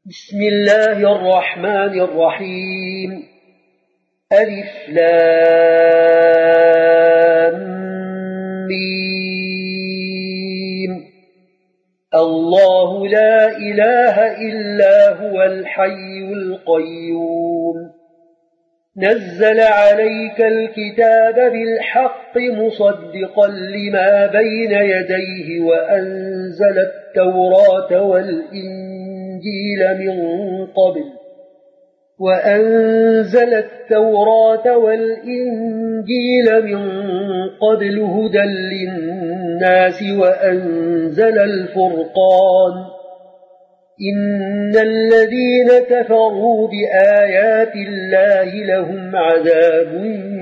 بسم الله الرحمن الرحيم. ألف لام ميم. الله لا إله إلا هو الحي القيوم. نزل عليك الكتاب بالحق مصدقا لما بين يديه وأنزل التوراة والإنجيل من قبل هدى للناس وأنزل الفرقان. إن الذين كفروا بآيات الله لهم عذاب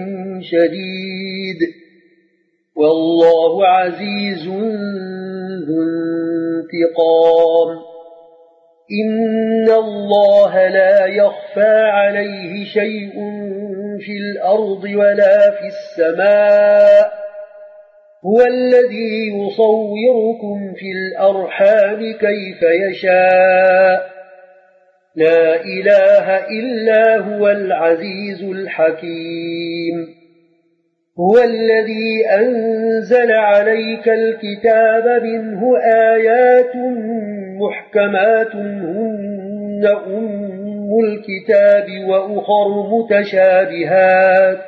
شديد والله عزيز ذو انتقام. إن الله لا يخفى عليه شيء في الأرض ولا في السماء. هو الذي يصوركم في الأرحام كيف يشاء. لا إله إلا هو العزيز الحكيم. هو الذي أنزل عليك الكتاب منه آيات محكمات هن أم الكتاب وأخر متشابهات.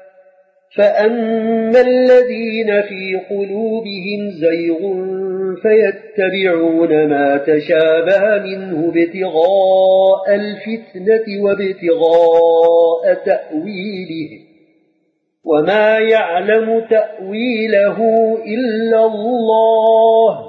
فأما الذين في قلوبهم زيغ فيتبعون ما تشابه منه ابتغاء الفتنة وابتغاء تأويله وما يعلم تأويله إلا الله.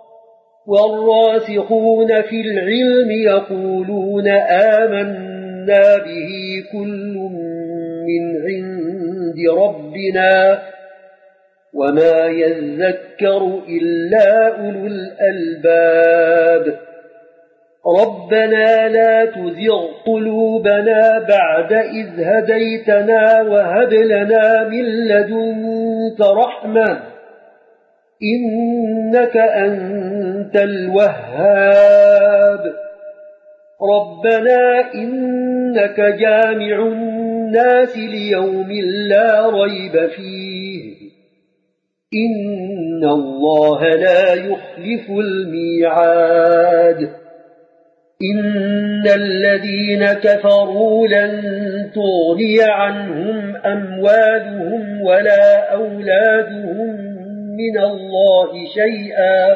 والراسخون في العلم يقولون آمنا به كل من عند ربنا وما يذكر إلا أولو الألباب. ربنا لا تزغ قلوبنا بعد إذ هديتنا وهب لنا من لدنك رحمة إنك أنت الوهاب. ربنا إنك جامع الناس ليوم لا ريب فيه. إن الله لا يخلف الميعاد. إن الذين كفروا لن تغني عنهم أموالهم ولا أولادهم من الله شيئا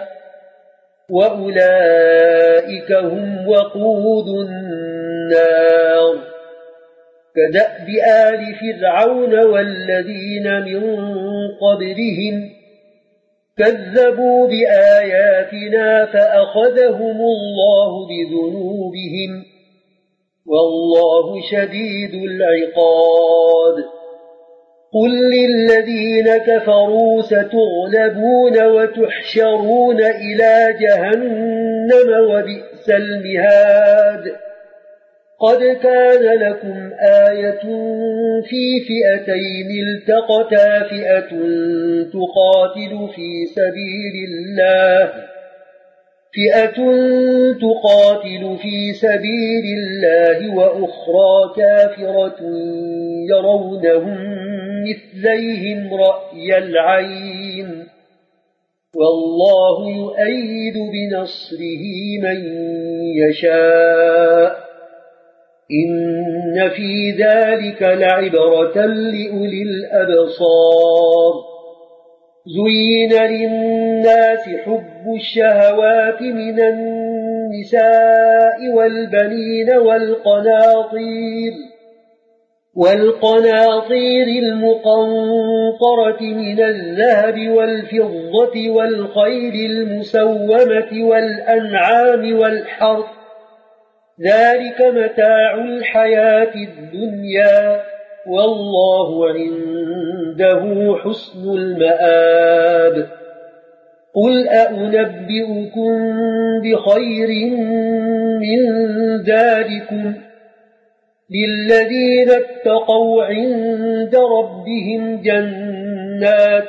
وأولئك هم وقود النار. كدأب آل فرعون والذين من قبلهم كذبوا بآياتنا فأخذهم الله بذنوبهم والله شديد العقاب. قل للذين كفروا ستغلبون وتحشرون إلى جهنم وبئس المهاد. قد كان لكم آية في فئتين التقتا فئة تقاتل في سبيل الله وأخرى كافرة يرونهم مثليهم رأي العين والله يؤيد بنصره من يشاء. إن في ذلك لعبرة لأولي الأبصار. زين للناس حب الشهوات من النساء والبنين والقناطير المقنطرة من الذهب والفضة والخيل المسومة والأنعام والحرث ذلك متاع الحياة الدنيا والله عنده حسن المآب. قل أنبئكم بخير من ذلكم للذين اتقوا عند ربهم جنات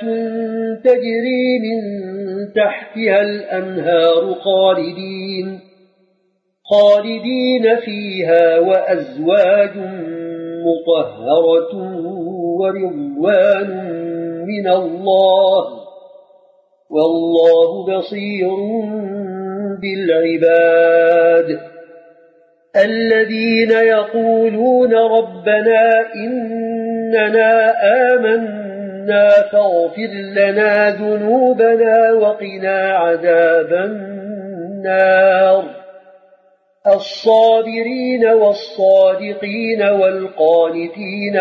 تجري من تحتها الأنهار خالدين فيها وأزواج مطهرة ورضوان من الله والله بصير بالعباد الذين يقولون ربنا إننا آمنا فاغفر لنا ذنوبنا وقنا عذاب النار الصابرين والصادقين والقانتين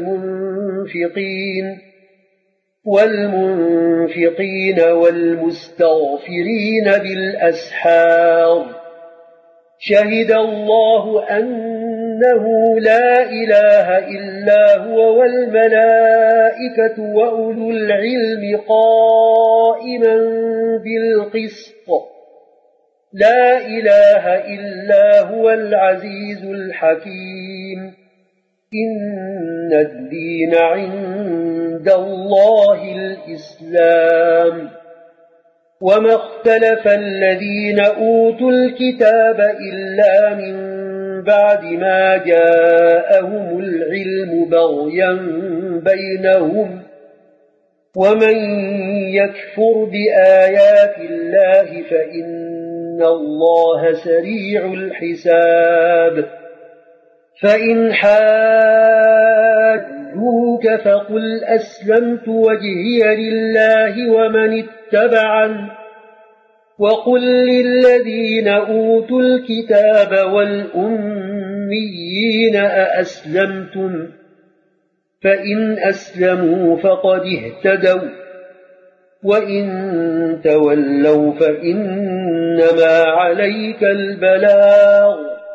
والمنفقين والمستغفرين بالأسحار شهد الله أنه لا إله إلا هو والملائكة وأولو العلم قائما بالقسط لا إله إلا هو العزيز الحكيم إن الدين عند الله الإسلام وما اختلف الذين أوتوا الكتاب إلا من بعد ما جاءهم العلم بغيا بينهم ومن يكفر بآيات الله فإن الله سريع الحساب فإن حاجوك فقل أسلمت وجهي لله ومن اتبعن وقل للذين أوتوا الكتاب والأميين أأسلمتم فإن أسلموا فقد اهتدوا وإن تولوا فإنما عليك البلاغ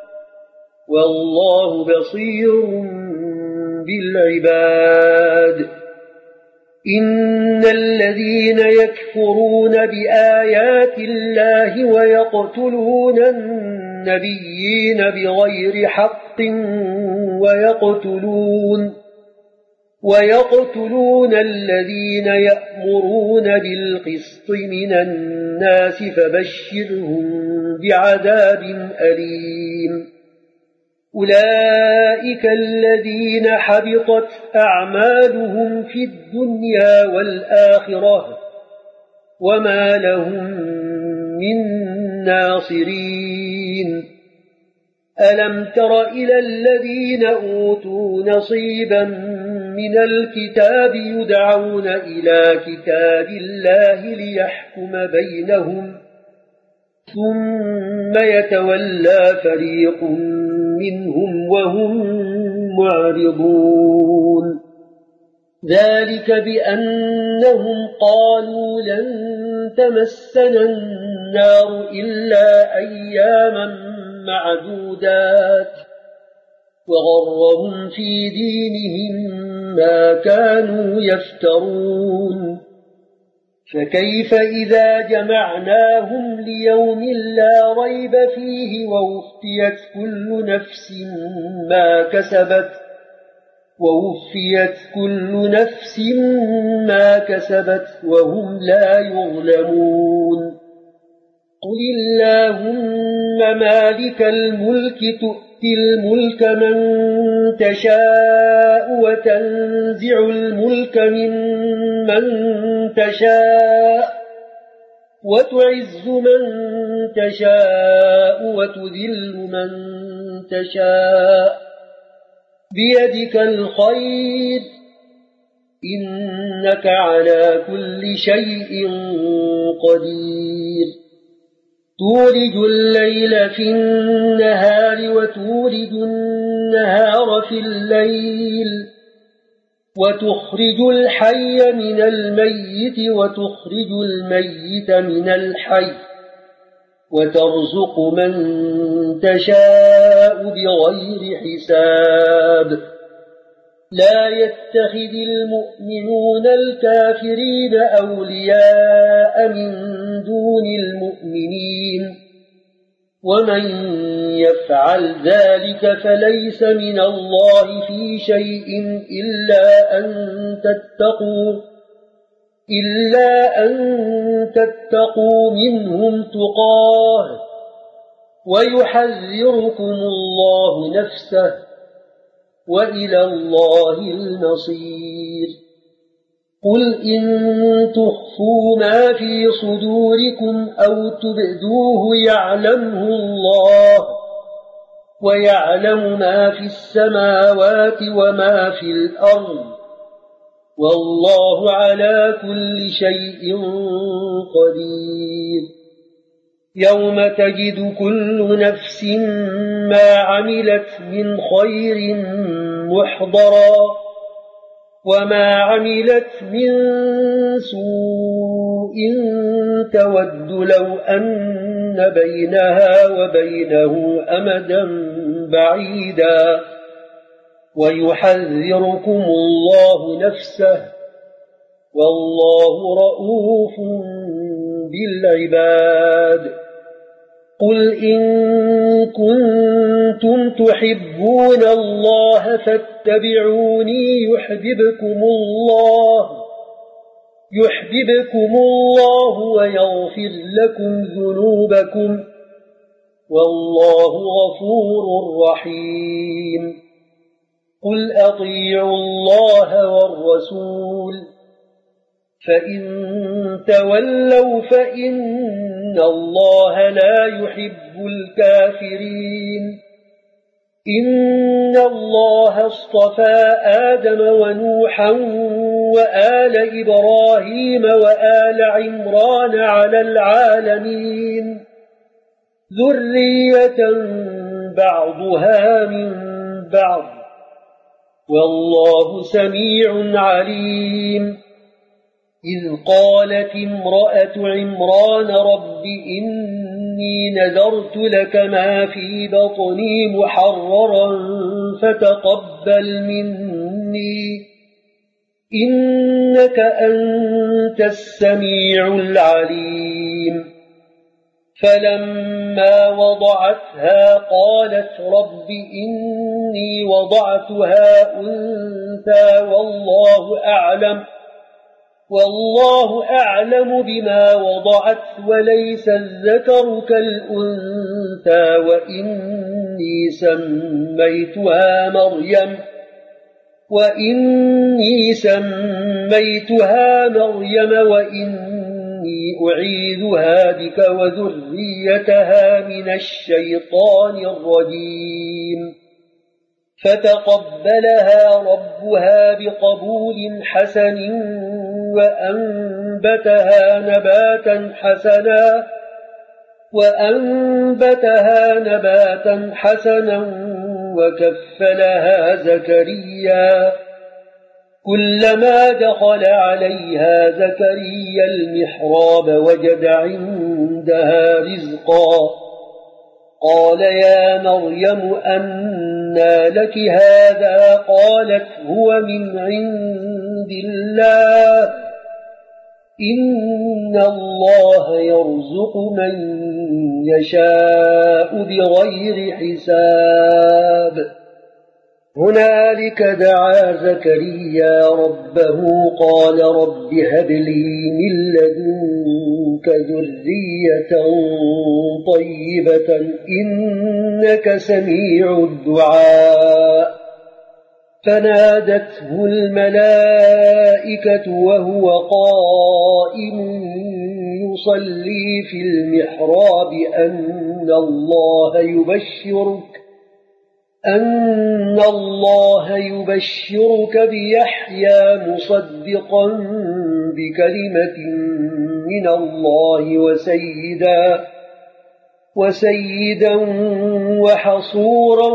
والله بصير بالعباد إن الذين يكفرون بآيات الله ويقتلون النبيين بغير حق ويقتلون الذين يأمرون بالقسط من الناس فبشرهم بعذاب أليم أولئك الذين حبطت أعمالهم في الدنيا والآخرة وما لهم من ناصرين ألم تر إلى الذين أوتوا نصيبا من الكتاب يدعون إلى كتاب الله ليحكم بينهم ثم يتولى فريق منهم وهم معرضون ذلك بأنهم قالوا لن تمسنا النار إلا أياما معدودات وغرهم في دينهم ما كانوا يفترون فكيف إذا جمعناهم ليوم لا ريب فيه ووفيت كل نفس ما كسبت وهم لا يظلمون قل اللهم مالك الملك تؤتي الملك من تشاء وتنزع الملك ممن تشاء وتعز من تشاء وتذل من تشاء بيدك الخير إنك على كل شيء قدير تولج الليل في النهار وتولج النهار في الليل وتخرج الحي من الميت وتخرج الميت من الحي وترزق من تشاء بغير حساب لا يتخذ المؤمنون الكافرين أولياء من دون المؤمنين ومن يفعل ذلك فليس من الله في شيء إلا أن تتقوا منهم تقاه ويحذركم الله نفسه وإلى الله المصير قل إن تخفوا ما في صدوركم أو تبدوه يعلمه الله ويعلم ما في السماوات وما في الأرض والله على كل شيء قدير يوم تجد كل نفس ما عملت من خير محضرا وما عملت من سوء تود لو أن بينها وبينه أمدا بعيدا ويحذركم الله نفسه والله رؤوف بالعباد قل إن كنتم تحبون الله فاتبعوني يحببكم الله ويغفر لكم ذنوبكم والله غفور رحيم قل أطيعوا الله والرسول فإن تولوا فإن الله لا يحب الكافرين إن الله اصطفى آدم ونوحا وآل إبراهيم وآل عمران على العالمين ذرية بعضها من بعض والله سميع عليم إذ قالت امرأة عمران رب إني نذرت لك ما في بطني محررا فتقبل مني إنك أنت السميع العليم فلما وضعتها قالت رب إني وضعتها أنثى والله أعلم بما وضعت وليس الذكر كالأنثى وإني سميتها مريم وإني أعيذها بك وذريتها من الشيطان الرجيم فتقبلها ربها بقبول حسن وأنبتها نباتا حسنا وكفلها زكريا كلما دخل عليها زكريا المحراب وجد عندها رزقا قال يا مريم أنى لك هذا قالت هو من عند الله إن الله يرزق من يشاء بغير حساب هنالك دعا زكريا ربه قال رب هب لي من لدنك ذرية طيبة إنك سميع الدعاء فنادته الملائكة وهو قائم يصلي في المحراب أن الله يبشرك بيحيى مصدقا بكلمة من الله وسيدا وحصورا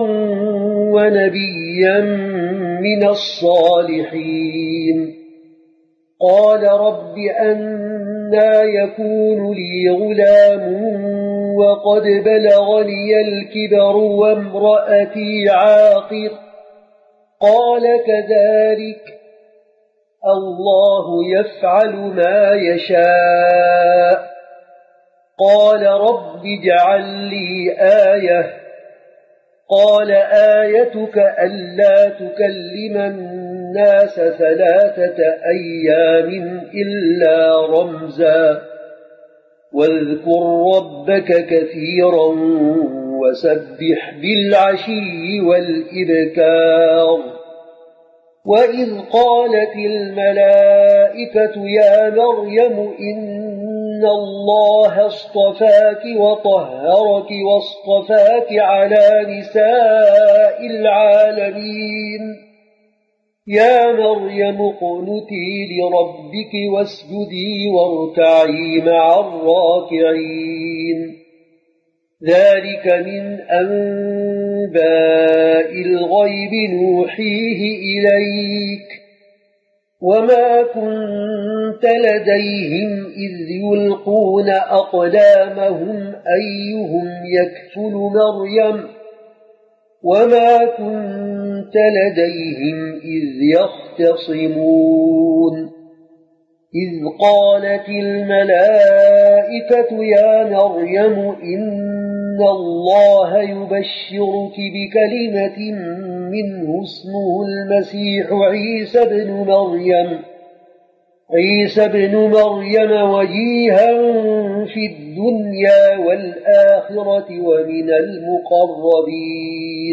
ونبيا من الصالحين قال رب أنى يكون لي غلام وقد بلغني الكبر وامرأتي عاقر قال كذلك الله يفعل ما يشاء قال رب اجعل لي آية قال آيتك ألا تكلم الناس 3 أيام إلا رمزا واذكر ربك كثيرا وسبح بالعشي والإبكار وإذ قالت الملائكة يا مريم إن الله اصطفاك وطهرك واصطفاك على نساء العالمين يا مريم اقنتي لربك واسجدي واركعي مع الراكعين ذلك من أنباء الغيب نوحيه إليك وما كنت لديهم إذ يلقون أقلامهم أيهم يكفل مريم وما كنت لديهم إذ يختصمون إذ قالت الملائكة يا مريم إن الله يبشرك بكلمة منه اسمه المسيح عيسى بن مريم وجيها في الدنيا والآخرة ومن المقربين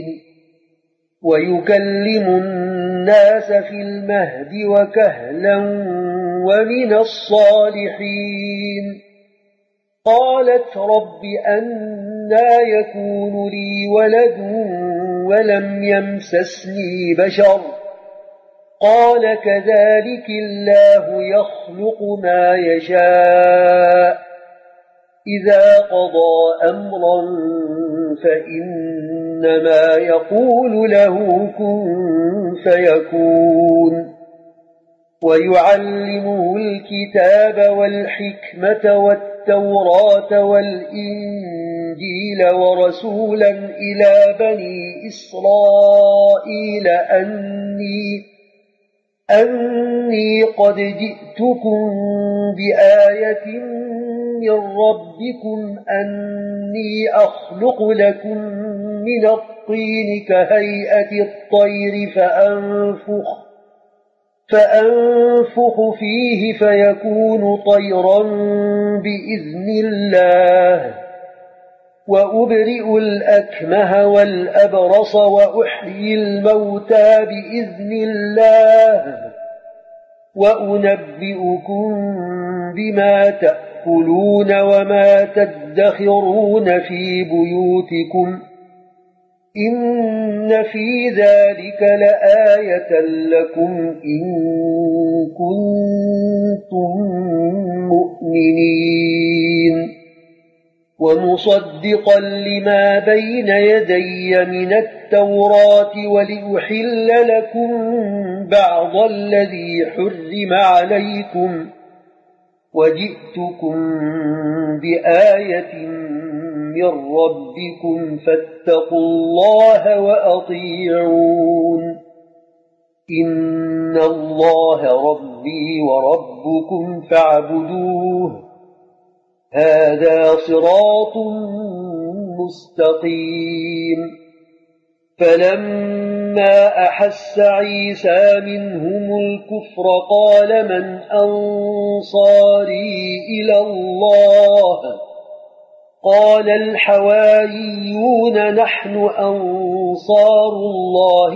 ويكلم الناس في المهد وكهلا ومن الصالحين قالت رب أنى يكون لي ولد ولم يمسسني بشر قال كذلك الله يخلق ما يشاء إذا قضى أمرا فإنما يقول له كن فيكون ويعلمه الكتاب والحكمة والتوراة والإنجيل ورسولا إلى بني إسرائيل أني قد جئتكم بآية من ربكم أني أخلق لكم من الطين كهيئة الطير فأنفخ فيه فيكون طيرا بإذن الله وأبرئ الأكمه والأبرص وأحيي الموتى بإذن الله وأنبئكم بما تأكلون وما تدخرون في بيوتكم إن في ذلك لآية لكم إن كنتم مؤمنين ومصدقا لما بين يدي من التوراة ولأحل لكم بعض الذي حرم عليكم وجئتكم بآية من ربكم فاتقوا الله وأطيعون إن الله ربي وربكم فاعبدوه هذا صراط مستقيم فلما أحس عيسى منهم الكفر قال من أنصاري إلى الله قال الحواريون نحن أنصار الله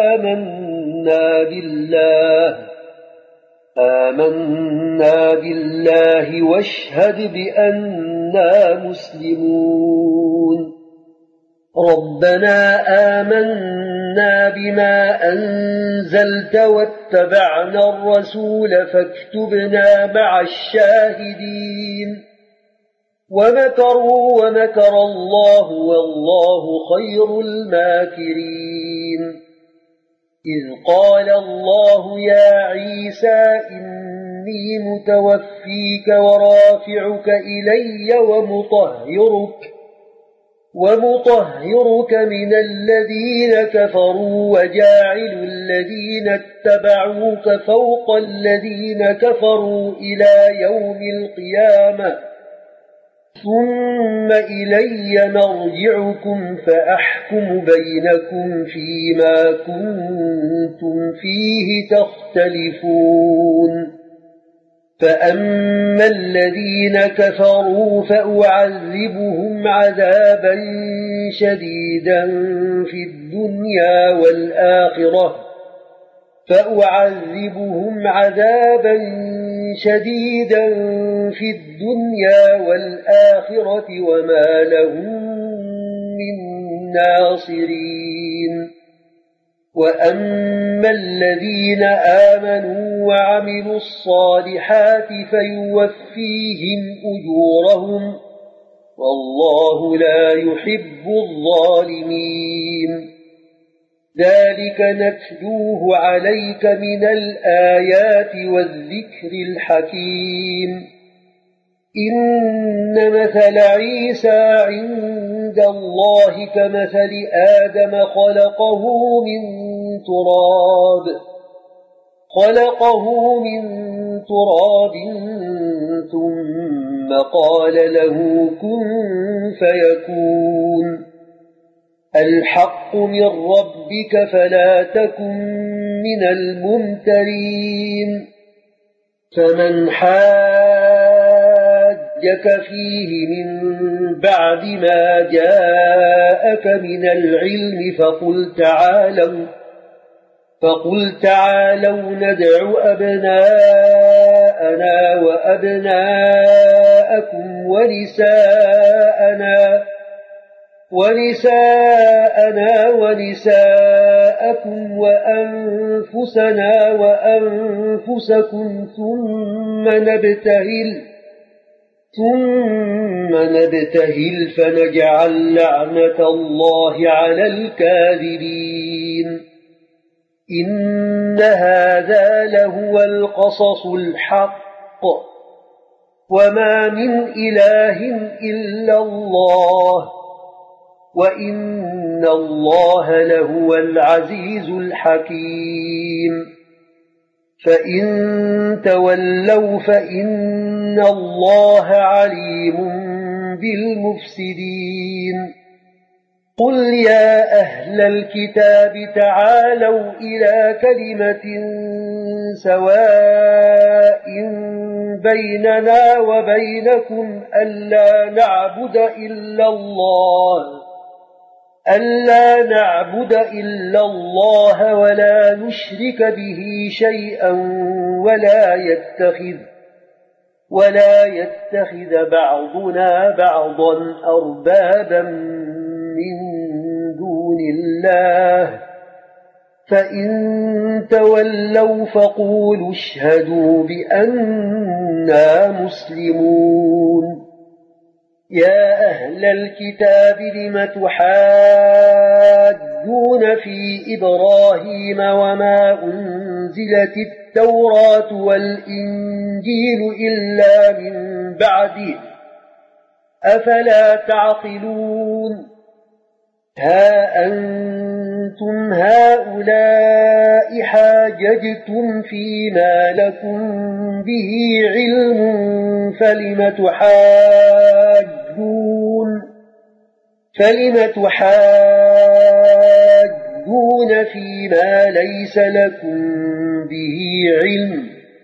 آمنا بالله واشهد بأننا مسلمون ربنا آمنا بما أنزلت واتبعنا الرسول فاكتبنا مع الشاهدين ومكروا ومكر الله والله خير الماكرين إذ قال الله يا عيسى إني متوفيك ورافعك إلي ومطهرك من الذين كفروا وجاعل الذين اتبعوك فوق الذين كفروا إلى يوم القيامة ثم إلي مرجعكم فأحكم بينكم فيما كنتم فيه تختلفون فأما الذين كفروا فأعذبهم عذابا شديدا في الدنيا والآخرة وما لهم من ناصرين وأما الذين آمنوا وعملوا الصالحات فيوفيهم أجورهم والله لا يحب الظالمين ذلك نتلوه عليك من الآيات والذكر الحكيم إن مثل عيسى عند الله كمثل آدم خلقه من تراب ثم قال له كن فيكون الحق من ربك فلا تكن من الممترين فمن حاجك فيه من بعد ما جاءك من العلم فقل تعالوا ندع أبناءنا وأبناءكم ونساءكم وأنفسنا وأنفسكم ثم نبتهل فنجعل لعنة الله على الكاذبين إن هذا لهو القصص الحق وما من إله إلا الله وإن الله لهو العزيز الحكيم فإن تولوا فإن الله عليم بالمفسدين قل يا أهل الكتاب تعالوا إلى كلمة سواء بيننا وبينكم ألا نعبد إلا الله ولا نشرك به شيئا ولا يتخذ بعضنا بعضا أربابا من دون الله فإن تولوا فقولوا اشهدوا بأننا مسلمون يا أهل الكتاب لم تحاجون في إبراهيم وما أنزلت التوراة والإنجيل إلا من بعده أفلا تعقلون ها أنتم هؤلاء حاججتم فيما لكم به علم فلم تحاجون فيما ليس لكم به علم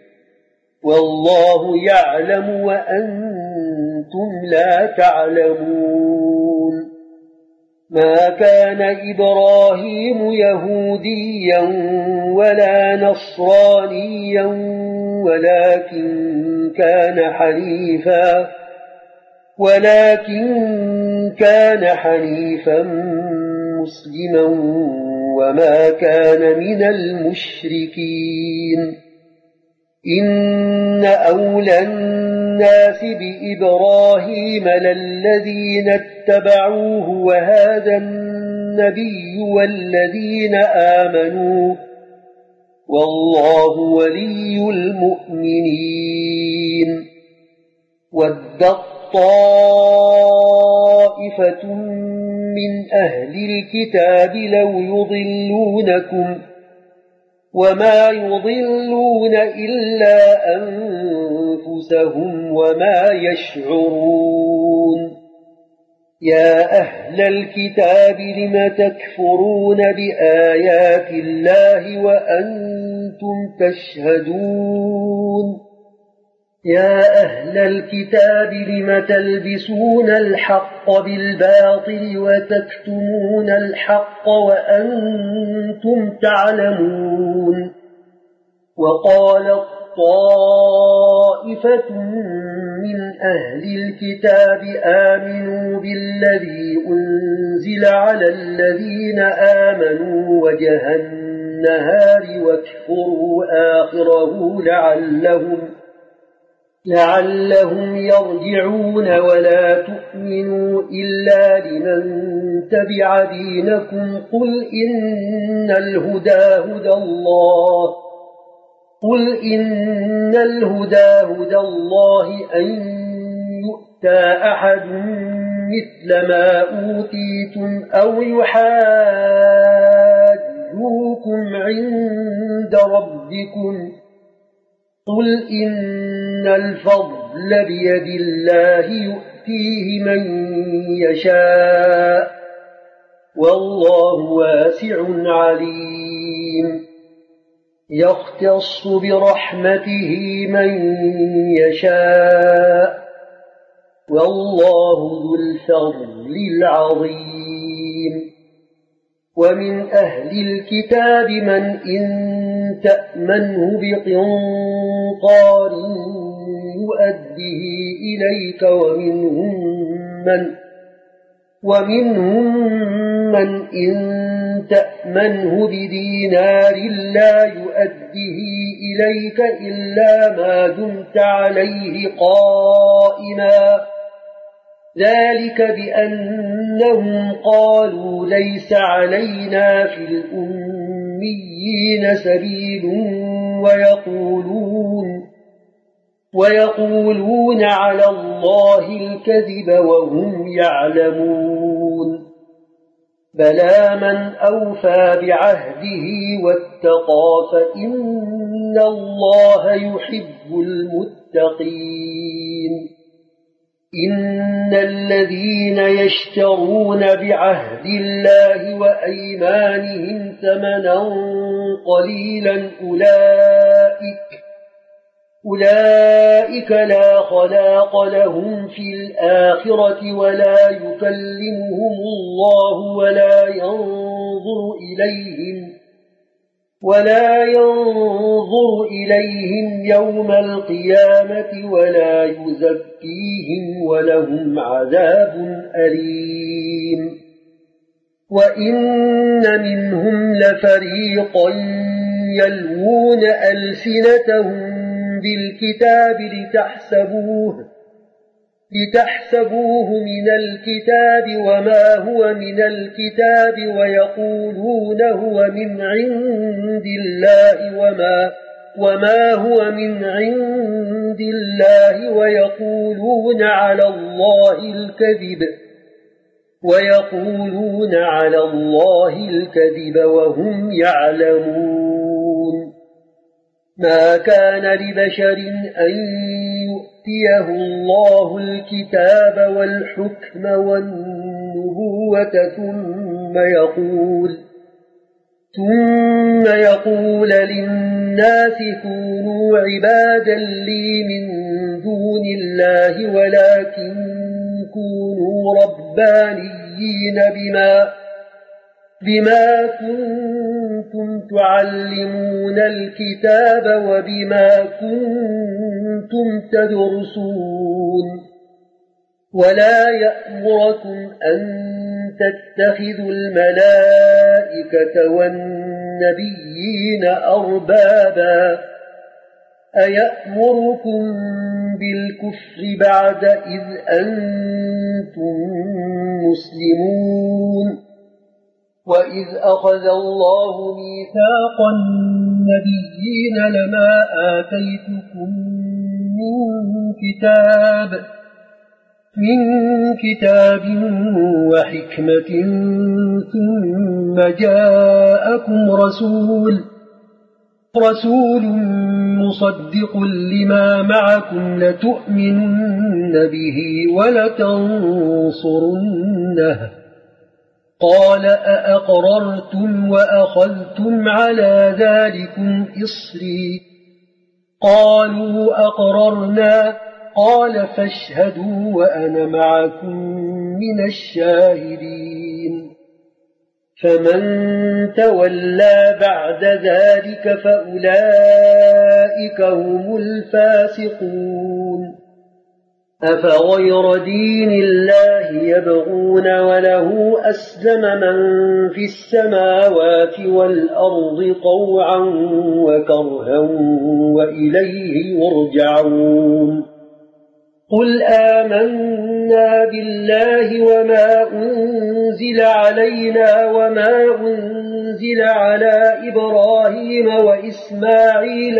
والله يعلم وأنتم لا تعلمون ما كان إبراهيم يهوديا ولا نصرانيا ولكن كان حنيفا مسلما وما كان من المشركين إن أولى الناس بإبراهيم للذين اتبعوه وهذا النبي والذين آمنوا والله ولي المؤمنين ودت طائفة من أهل الكتاب لو يضلونكم وما يضلون إلا أنفسهم وما يشعرون يا أهل الكتاب لم تكفرون بآيات الله وأنتم تشهدون يا أهل الكتاب لم تلبسون الحق بالباطل وتكتمون الحق وأنتم تعلمون وقالت طائفة من أهل الكتاب آمنوا بالذي أنزل على الذين آمنوا وجه النهار واكفروا آخره لعلهم يرجعون ولا تؤمنوا إلا لمن تبع دينكم قل إن الهدى هدى الله أن يؤتى أحد مثل ما أوتيتم أو يحاجوكم عند ربكم قل إن الفضل بيد الله يؤتيه من يشاء والله واسع عليم يختص برحمته من يشاء والله ذو الفضل العظيم ومن أهل الكتاب من إن تأمنه بقنطار يؤديه إليك ومنهم من إن تأمنه بدينار لا يؤديه إليك إلا ما دمت عليه قائما ذلك بأنهم قالوا ليس علينا في الأميين سبيل ويقولون على الله الكذب وهم يعلمون بلى من أوفى بعهده واتقى فإن الله يحب المتقين إن الذين يشترون بعهد الله وأيمانهم ثمنا قليلا أولئك لا خلاق لهم في الآخرة ولا يكلمهم الله ولا ينظر إليهم يوم القيامة ولا يزكيهم ولهم عذاب أليم وإن منهم لفريقا يلوون ألسنتهم بالكتاب لتحسبوه من الكتاب وما هو من الكتاب ويقولون هو من عند الله وما هو من عند الله ويقولون على الله الكذب وهم يعلمون ما كان لبشر أن يؤتيه الله الكتاب والحكم والنبوة ثم يقول للناس كونوا عبادا لي من دون الله ولكن كونوا ربانيين بما كنتم تعلمون الكتاب وبما كنتم تدرسون ولا يأمركم أن تتخذوا الملائكة والنبيين أربابا أيأمركم بالكفر بعد إذ أنتم مسلمون وإذ أخذ الله ميثاق النبيين لما آتيتكم من كتاب وحكمة ثم جاءكم رسول مصدق لما معكم لتؤمنن به ولتنصرنه قال أأقررتم وأخذتم على ذلكم إصري قالوا أقررنا قال فاشهدوا وأنا معكم من الشاهدين فمن تولى بعد ذلك فأولئك هم الفاسقون أفغير دين الله يبغون وله أسلم من في السماوات والأرض طوعا وكرها وإليه يرجعون قل آمنا بالله وما أنزل علينا وما أنزل على إبراهيم وإسماعيل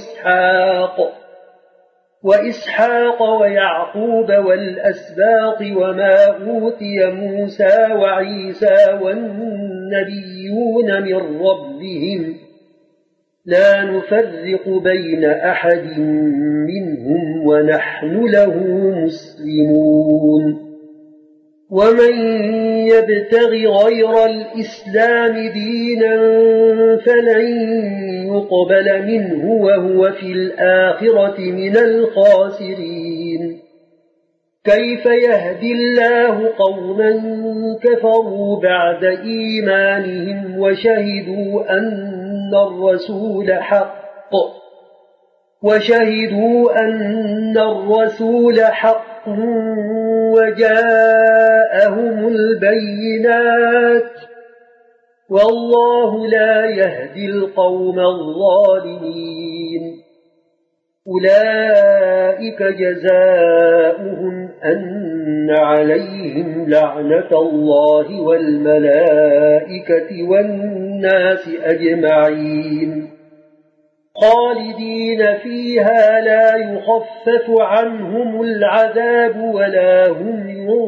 وإسحاق ويعقوب والأسباط وما أوتي موسى وعيسى والنبيون من ربهم لا نفرق بين أحد منهم ونحن له مسلمون ومن يبتغ غير الإسلام دينا فلن يقبل منه وهو في الآخرة من الخاسرين كيف يهدي الله قوما كفروا بعد إيمانهم وشهدوا أن الرسول حق وجاءهم البينات والله لا يهدي القوم الظالمين أولئك جزاؤهم أن عليهم لعنة الله والملائكة والناس أجمعين خالدين فيها لا يخفف عنهم العذاب ولا هم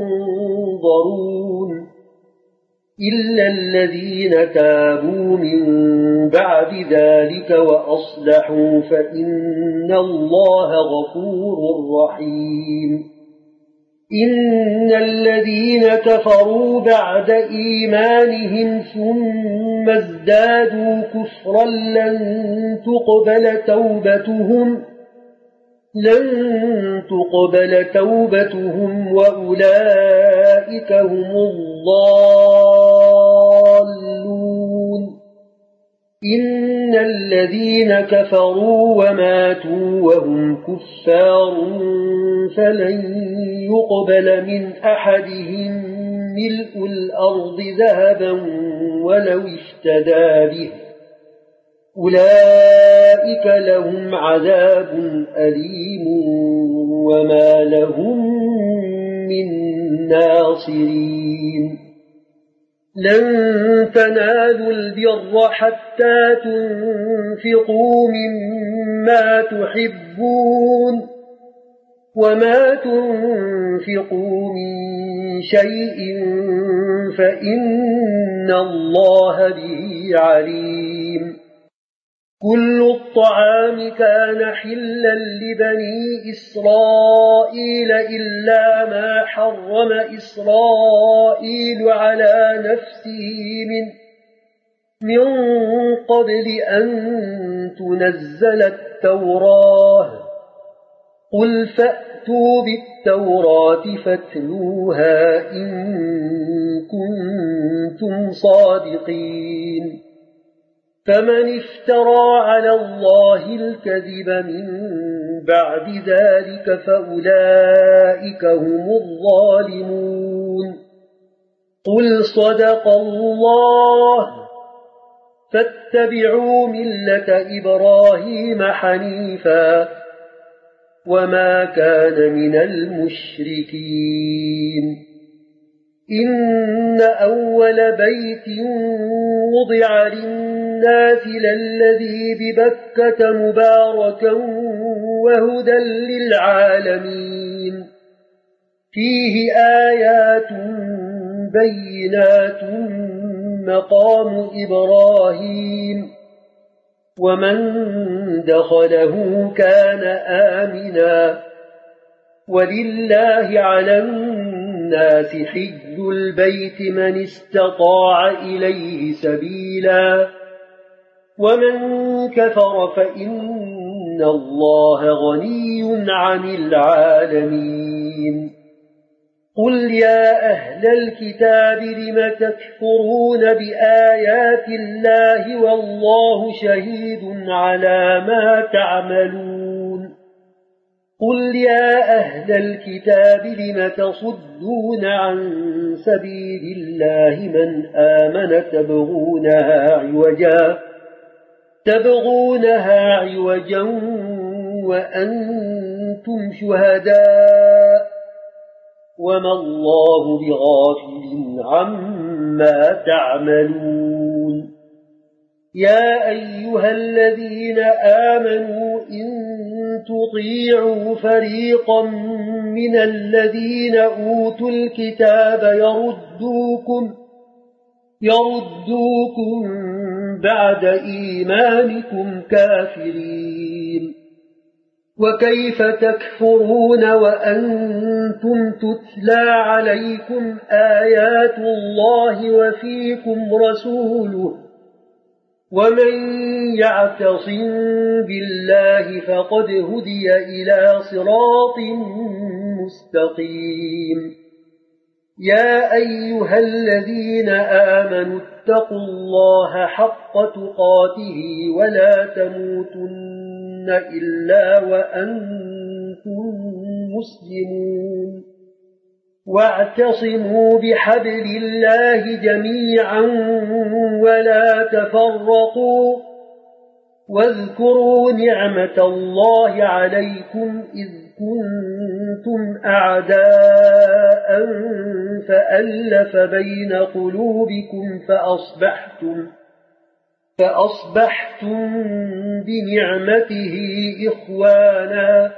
ينظرون إلا الذين تابوا من بعد ذلك وأصلحوا فإن الله غفور رحيم إن الذين كفروا بعد إيمانهم ثم ازدادوا كفرا لن تقبل توبتهم وأولئك هم الضالون إن الذين كفروا وماتوا وهم كفار فلن يقبل من أحدهم ملء الأرض ذهبا ولو افتدى به أولئك لهم عذاب أليم وما لهم من ناصرين لن تنالوا البر حتى تنفقوا مما تحبون وما تنفقوا من شيء فإن الله به عليم كل الطعام كان حلا لبني إسرائيل إلا ما حرم إسرائيل على نفسه من قبل أن تنزل التوراة قل فأتوا بالتوراة فاتلوها إن كنتم صادقين فمن افترى على الله الكذب من بعد ذلك فأولئك هم الظالمون قل صدق الله فاتبعوا ملة إبراهيم حنيفا وما كان من المشركين إن أول بيت وضع للناس للذي ببكة مباركا وهدى للعالمين فيه آيات بينات مقام إبراهيم ومن دخله كان آمنا ولله على الناس حج البيت من استطاع إليه سبيلا ومن كفر فإن إن الله غني عن العالمين قل يا أهل الكتاب لم تكفرون بآيات الله والله شهيد على ما تعملون قل يا أهل الكتاب لم تصدون عن سبيل الله من آمن تبغونها عوجا وأنتم شهداء وما الله بغافل عما تعملون يا أيها الذين آمنوا إن تطيعوا فريقا من الذين أوتوا الكتاب يردوكم بعد إيمانكم كافرين وكيف تكفرون وأنتم تتلى عليكم آيات الله وفيكم رسوله ومن يعتصم بالله فقد هدي إلى صراط مستقيم يا أيها الذين آمنوا اتقوا الله حق تقاته ولا تموتن إلا وأنتم مسلمون واعتصموا بحبل الله جميعا ولا تفرقوا واذكروا نعمة الله عليكم إذ كنتم أعداء فألف بين قلوبكم فأصبحتم بنعمته إخوانا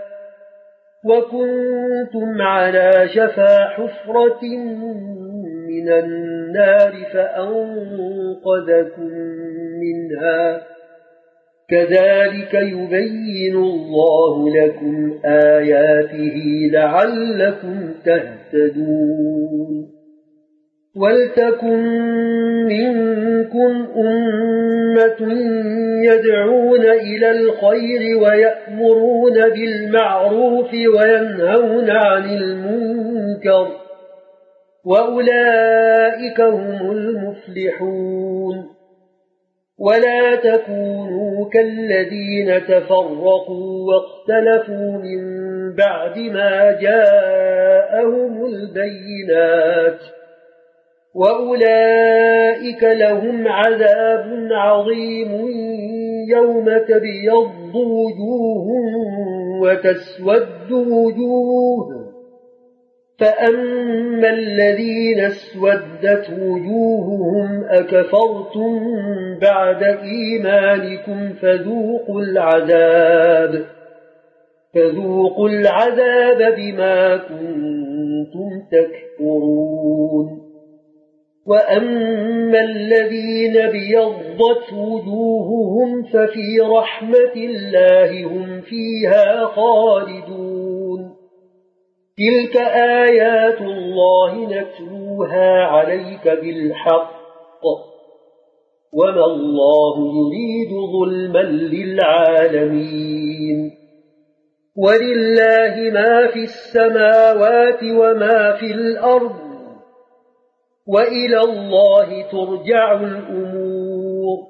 وكنتم على شفا حفرة من النار فأنقذكم منها كذلك يبين الله لكم آياته لعلكم تهتدون ولتكن منكم أمة يدعون إلى الخير ويأمرون بالمعروف وينهون عن المنكر وأولئك هم المفلحون ولا تكونوا كالذين تفرقوا واختلفوا من بعد ما جاءهم البينات وأولئك لهم عذاب عظيم يوم تبيض وجوه وتسود وجوه فأما الذين اسودت وجوههم أكفرتم بعد إيمانكم فذوقوا العذاب بما كنتم تكفرون وأما الذين بيضت وجوههم ففي رحمة الله هم فيها خالدون تلك آيات الله نتلوها عليك بالحق وما الله يريد ظلما للعالمين ولله ما في السماوات وما في الأرض وإلى الله ترجع الأمور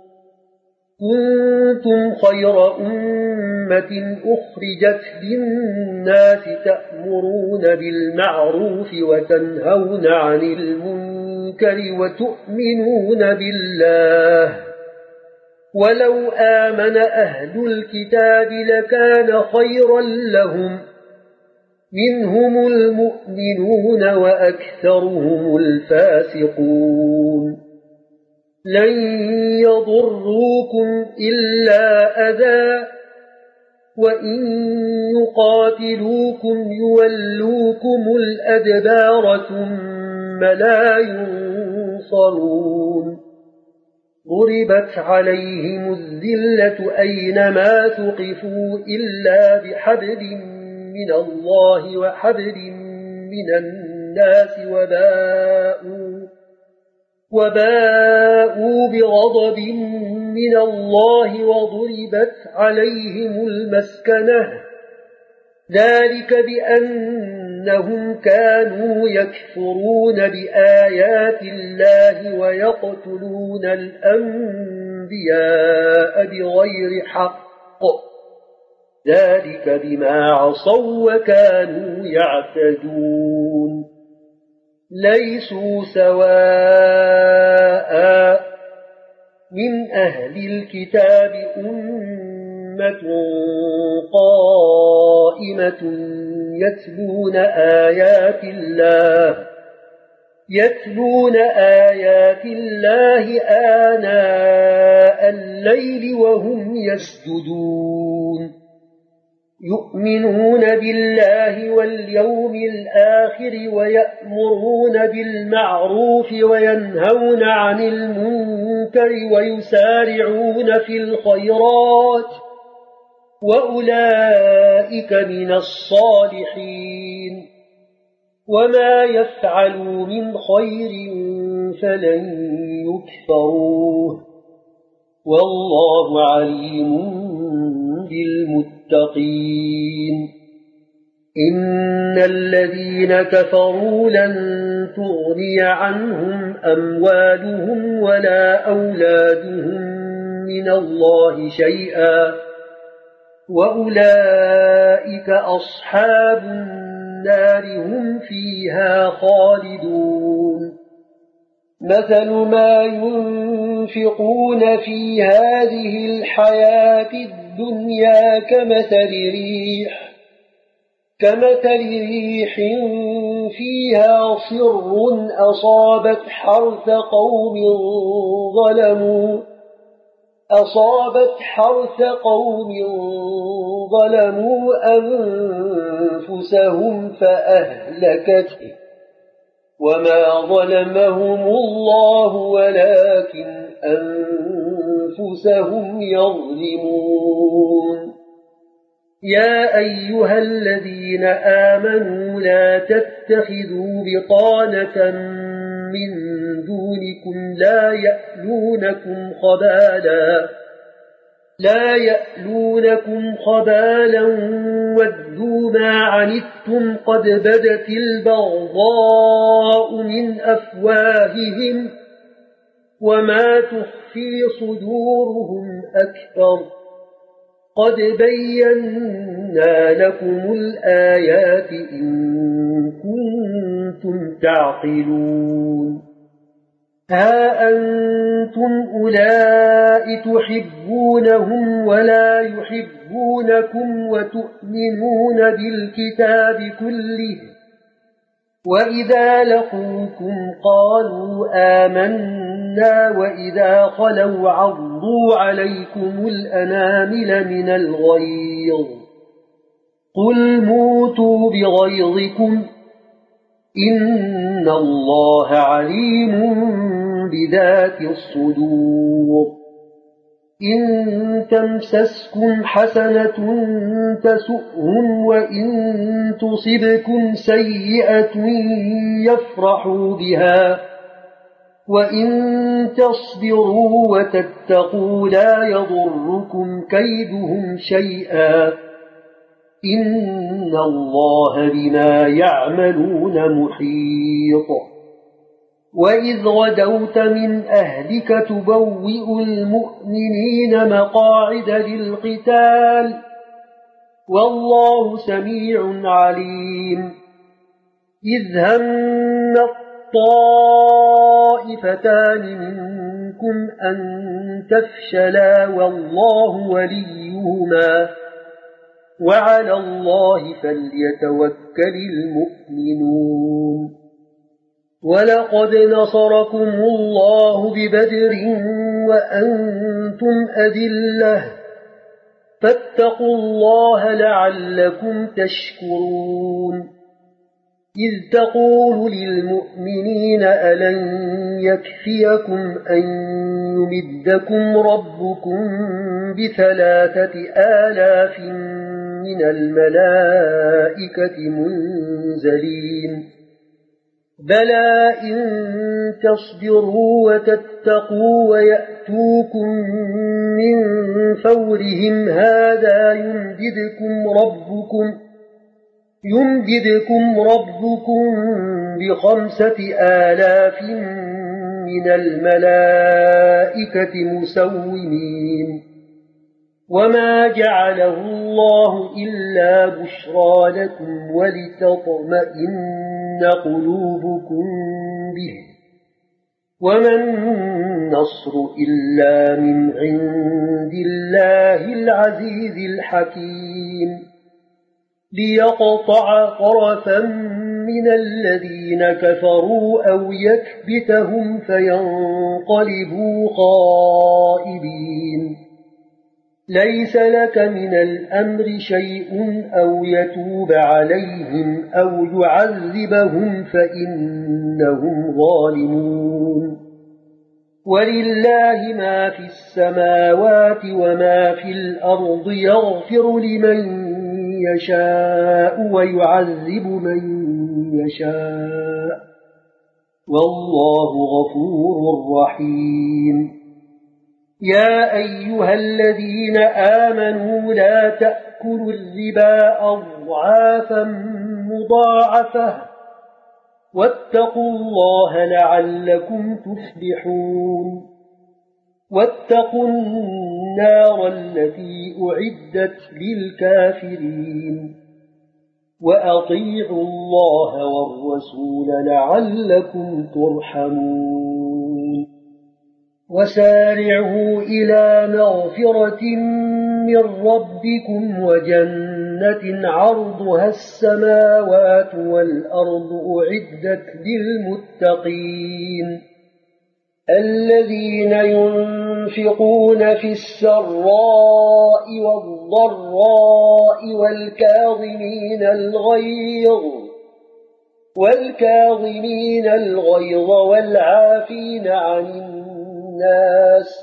كنتم خير أمة أخرجت للناس تأمرون بالمعروف وتنهون عن المنكر وتؤمنون بالله ولو آمن أهل الكتاب لكان خيرا لهم منهم المؤمنون وأكثرهم الفاسقون لن يضروكم إلا أذى وإن يقاتلوكم يولوكم الأدبار ثم لا ينصرون ضربت عليهم الذلة أينما ثقفوا إلا بحبل من الله وحبل من الناس وباءوا بغضب من الله وضربت عليهم المسكنة ذلك بأنهم كانوا يكفرون بآيات الله ويقتلون الأنبياء بغير حق ذلك بما عصوا وكانوا يعتدون ليسوا سواء من أهل الكتاب أمة قائمة يتلون آيات الله آناء الليل وهم يسجدون يؤمنون بالله واليوم الآخر ويأمرون بالمعروف وينهون عن المنكر ويسارعون في الخيرات وأولئك من الصالحين وما يفعلوا من خير فلن يكفروه والله عليم بالمتقين إن الذين كفروا لن تغني عنهم أموالهم ولا أولادهم من الله شيئا وأولئك أصحاب النار هم فيها خالدون مثل ما ينفقون في هذه الحياة الدنيا كمثل ريح فيها صر أصابت حرث قوم ظلموا أنفسهم فأهلكته وما ظلمهم الله ولكن أنفسهم يظلمون يا أيها الذين آمنوا لا تتخذوا بطانة من دونكم لا يألونكم خبالا ودوا ما عنتم قد بدت البغضاء من أفواههم وما تخفي صدورهم أكبر قد بينا لكم الآيات إن كنتم تعقلون ها أنتم أولئك تحبونهم ولا يحبونكم وتؤمنون بالكتاب كله وإذا لقوكم قالوا آمنا وإذا خلوا عضوا عليكم الأنامل من الغيظ قل موتوا بغيظكم إن الله عليم بذات الصدور إن تمسسكم حسنة تسؤهم وإن تصبكم سيئة يفرحوا بها وإن تصبروا وتتقوا لا يضركم كيدهم شيئا إن الله بما يعملون محيط وإذ غدوت من أهلك تبوئ المؤمنين مقاعد للقتال والله سميع عليم إذ هم الطائفتان منكم أن تفشلا والله وليهما وعلى الله فليتوكل المؤمنون ولقد نصركم الله ببدر وأنتم أذلة فاتقوا الله لعلكم تشكرون إذ تقول للمؤمنين ألن يكفيكم أن يمدكم ربكم ب3,000 من الملائكة منزلين بلى إن تصبروا وتتقوا ويأتوكم من فورهم هذا يمددكم ربكم ب5,000 من الملائكة مسومين وما جعله الله إلا بشرى لكم ولتطمئن قلوبكم به وما النصر إلا من عند الله العزيز الحكيم ليقطع طرفا من الذين كفروا أو يكبتهم فينقلبوا خائبين ليس لك من الأمر شيء أو يتوب عليهم أو يعذبهم فإنهم ظالمون ولله ما في السماوات وما في الأرض يغفر لمن يشاء ويعذب من يشاء والله غفور رحيم يا أيها الذين آمنوا لا تأكلوا الربا أضعافا مضاعفة واتقوا الله لعلكم تفلحون واتقوا النار التي أعدت للكافرين وأطيعوا الله والرسول لعلكم ترحمون وسارعوا إلى مغفرة من ربكم وجنة عرضها السماوات والأرض أعدت للمتقين الذين ينفقون في السراء والضراء والكاظمين الغيظ والعافين عن الناس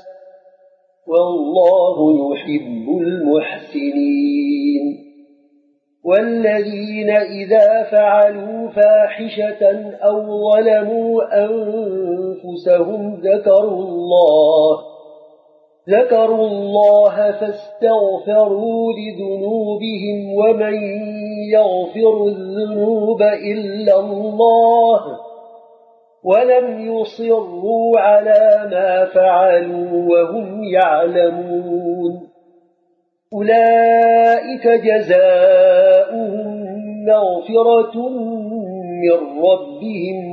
والله يحب المحسنين والذين إذا فعلوا فاحشة أو ظلموا أنفسهم ذكروا الله فاستغفروا لذنوبهم ومن يغفر الذنوب إلا الله ولم يصروا على ما فعلوا وهم يعلمون أولئك جزاؤهم مغفرة من ربهم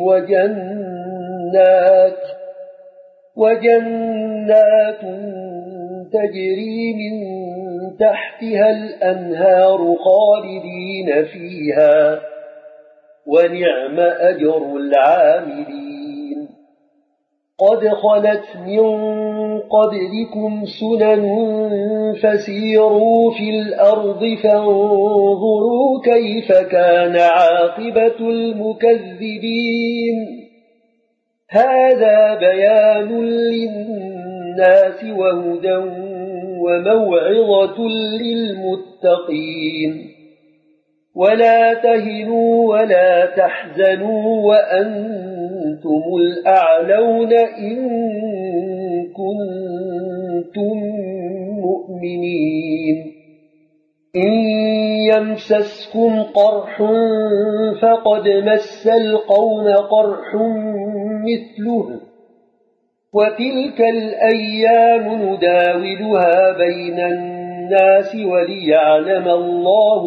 وجنات تجري من تحتها الأنهار خالدين فيها ونعم أجر العاملين قد خلت من قبلكم سنن فسيروا في الأرض فانظروا كيف كان عاقبة المكذبين هذا بيان للناس وهدى وموعظة للمتقين ولا تهنوا ولا تحزنوا وأنتم الأعلون إن كنتم مؤمنين إن يمسسكم قرح فقد مس القوم قرح مثله وتلك الأيام نداولها بين الناس وليعلم الله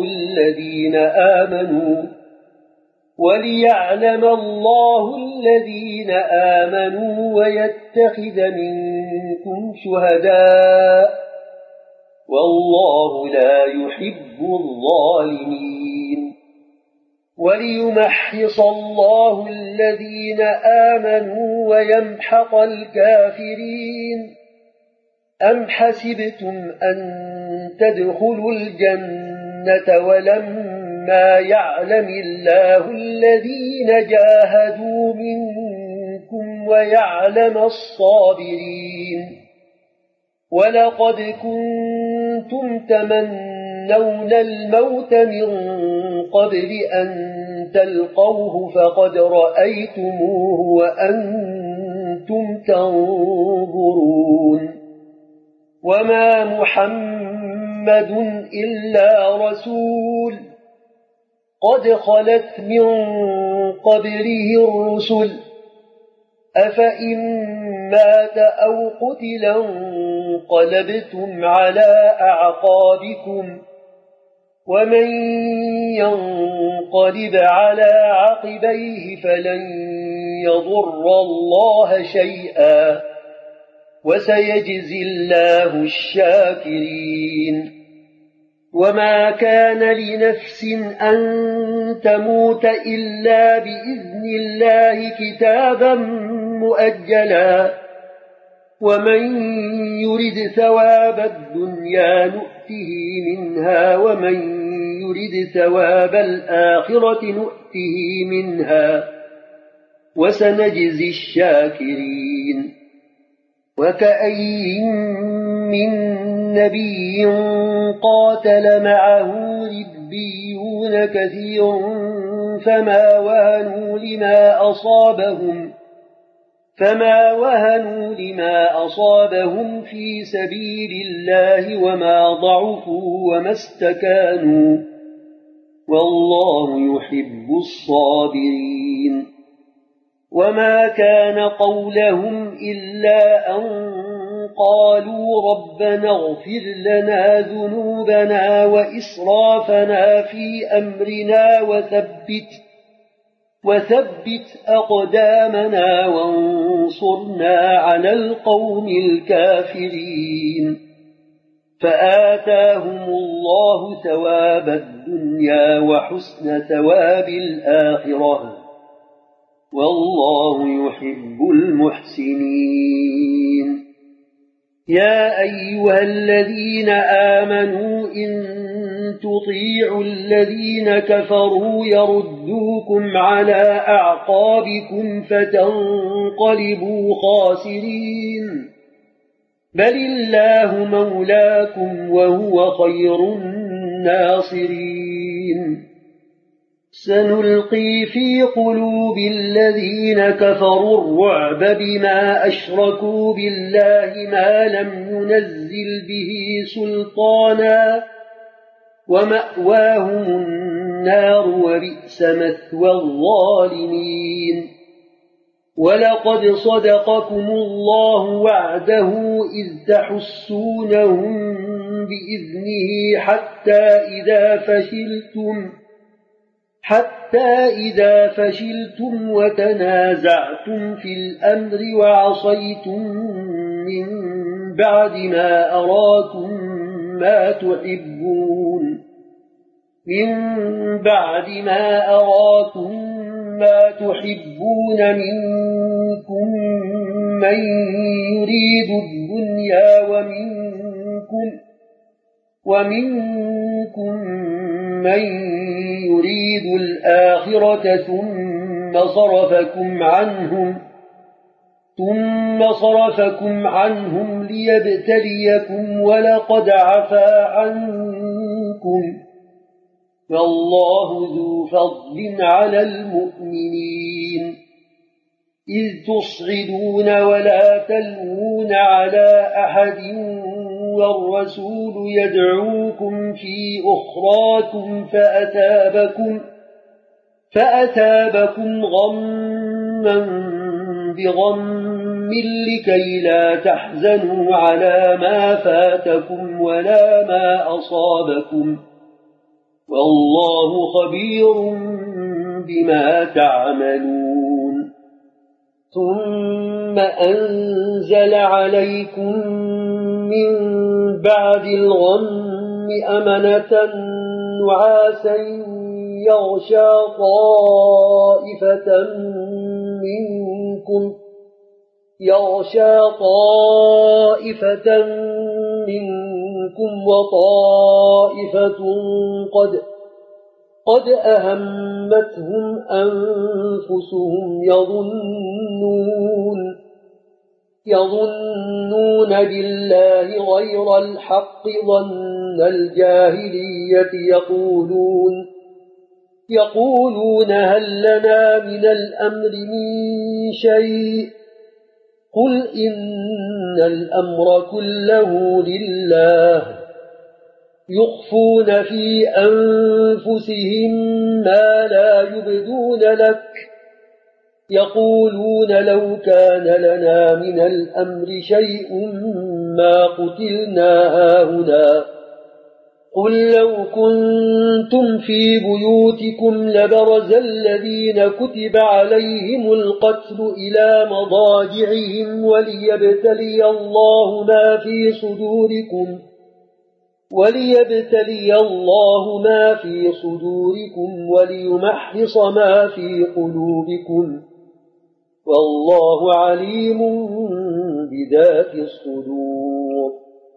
الذين آمنوا ويتخذ منكم شهداء والله لا يحب الظالمين وليمحص الله الذين آمنوا ويمحق الكافرين أم حسبتم أن تدخلوا الجنة ولما يعلم الله الذين جاهدوا منكم ويعلم الصابرين ولقد كنتم تمنون الموت من قبل أن تلقوه فقد رأيتموه وأنتم تنظرون وما محمد إلا رسول قد خلت من قبله الرسل أفإن مات أو قتلا انقلبتم على أعقابكم ومن ينقلب على عقبيه فلن يضر الله شيئا وسيجزي الله الشاكرين وما كان لنفس أن تموت إلا بإذن الله كتابا مؤجلا ومن يرد ثواب الدنيا نؤته منها ومن يرد ثواب الآخرة نؤته منها وسنجزي الشاكرين وكأين من نبي قاتل معه ربيون كثير فما وهنوا لما أصابهم في سبيل الله وما ضعفوا وما استكانوا والله يحب الصابرين وما كان قولهم إلا أن قالوا ربنا اغفر لنا ذنوبنا وإسرافنا في أمرنا وثبت أقدامنا وانصرنا على القوم الكافرين فآتاهم الله ثواب الدنيا وحسن ثواب الآخرة والله يحب المحسنين يا أيها الذين آمنوا إن تطيعوا الذين كفروا يردوكم على أعقابكم فتنقلبوا خاسرين بل الله مولاكم وهو خير الناصرين سنلقي في قلوب الذين كفروا الرعب بما أشركوا بالله ما لم ينزل به سلطانا ومأواهم النار وبئس مثوى الظالمين ولقد صدقكم الله وعده إذ تحسونهم بإذنه حتى إذا فشلتم وتنازعتم في الأمر وعصيتم من بعد ما أراكم ما تحبون منكم من يريد الدنيا ومنكم من يريد الآخرة ثم صرفكم عنهم ليبتليكم ولقد عفا عنكم والله ذو فضل على المؤمنين إذ تصعدون ولا تلوون على أحد والرسول يدعوكم في أخراكم فأتابكم غما بغم لكي لا تحزنوا على ما فاتكم ولا ما أصابكم والله خبير بما تعملون ثم أنزل عليكم من بعد الغم أمنة نعاسا يغشى طائفة منكم وطائفة قد أهمتهم أنفسهم يظنون بالله غير الحق ظن الجاهلية يقولون هل لنا من الأمر من شيء قل إن الأمر كله لله يخفون في أنفسهم ما لا يبدون لك يقولون لو كان لنا من الأمر شيء ما قتلنا هاهنا قل لو كنتم في بيوتكم لبرز الذين كتب عليهم القتل إلى مضاجعهم وليبتلي الله ما في صدوركم وليمحص ما في قلوبكم والله عليم بذات الصدور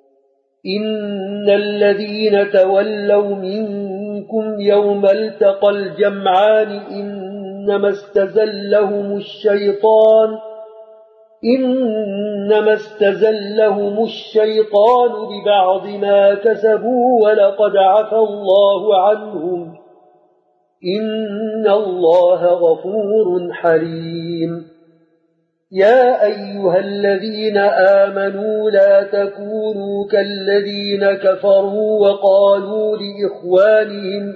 إن الذين تولوا منكم يوم التقى الجمعان إنما استزلهم الشيطان ببعض ما كسبوا ولقد عفى الله عنهم إن الله غفور حليم يا أيها الذين آمنوا لا تكونوا كالذين كفروا وقالوا لإخوانهم